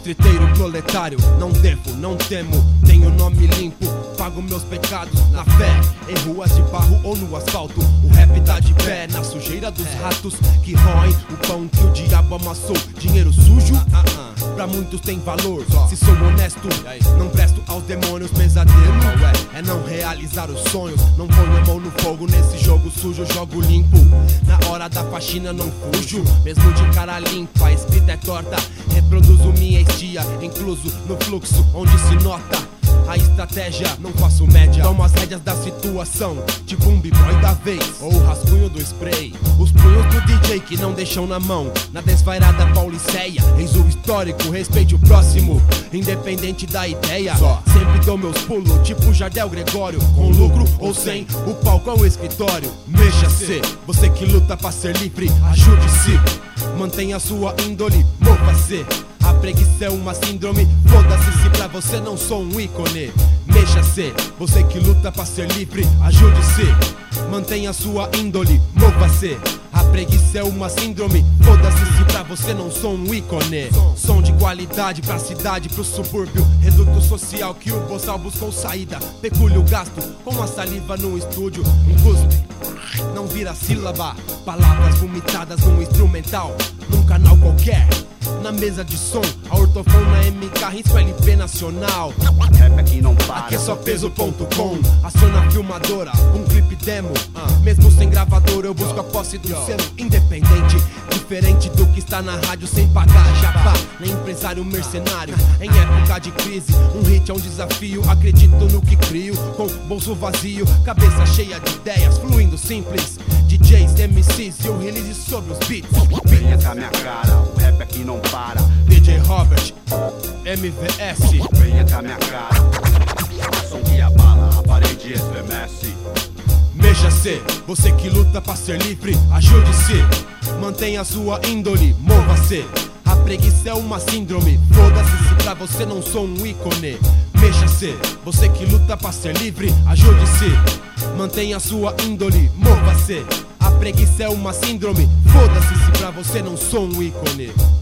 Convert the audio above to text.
grafiteiro proletário, não devo, não temo, tenho nome limpo, pago meus pecados na fé, em ruas de barro ou no asfalto. O rap tá de pé na sujeira dos ratos que roem o pão que o diabo amassou. Dinheiro sujo, pra muitos tem valor. Se sou honesto, não presto aos demônios. Pesadelo é não realizar os sonhos. Não ponho a mão no fogo nesse jogo sujo, jogo limpo. Na hora da faxina não fujo, mesmo de cara limpa. A escrita é torta, reproduzo minha estia, incluso no fluxo onde se nota a estratégia, não faço média. Tomo as rédeas da situação, tipo um b-boy da vez, ou o rascunho do spray. Os punhos do DJ que não deixam na mão, na desvairada pauliceia. Eis o histórico, respeite o próximo, independente da ideia. Sempre dou meus pulos, tipo Jardel Gregório. Com lucro ou sem, o palco é o escritório. Mexa-se, você que luta pra ser livre, ajude-se. Mantenha sua índole, mova-se. A preguiça é uma síndrome, foda-se se pra você não sou um ícone. Mexa-se, você que luta pra ser livre, ajude-se. Mantenha sua índole, mova-se. A preguiça é uma síndrome, foda-se se pra você não sou um ícone. Som de qualidade pra cidade, pro subúrbio, reduto social que o boçal buscou saída. Peculho gasto com a saliva no estúdio, um cuspe, não vira sílaba. Palavras vomitadas num instrumental, num canal qualquer. Na mesa de som, a ortofona MK risco LP nacional. Rap aqui não para, aqui é só peso.com. Aciona a filmadora, um clipe demo. Mesmo sem gravador eu busco a posse do selo independente. Diferente do que está na rádio sem pagar jabá, nem empresário mercenário. Em época de crise, um hit é um desafio. Acredito no que crio, com bolso vazio, cabeça cheia de ideias, fluindo simples. DJs, MCs e o release sobre os beats. Venha com a minha cara, o rap aqui não para. DJ Robert, MVS. Venha com a minha cara, o som que abala, a parede estremece. Mexa-se, você que luta pra ser livre, ajude-se. Mantenha sua índole, mova-se. A preguiça é uma síndrome, foda-se se pra você não sou um ícone. Mexa-se, você que luta pra ser livre, ajude-se. Mantenha sua índole, mova-se. A preguiça é uma síndrome, foda-se se pra você não sou um ícone.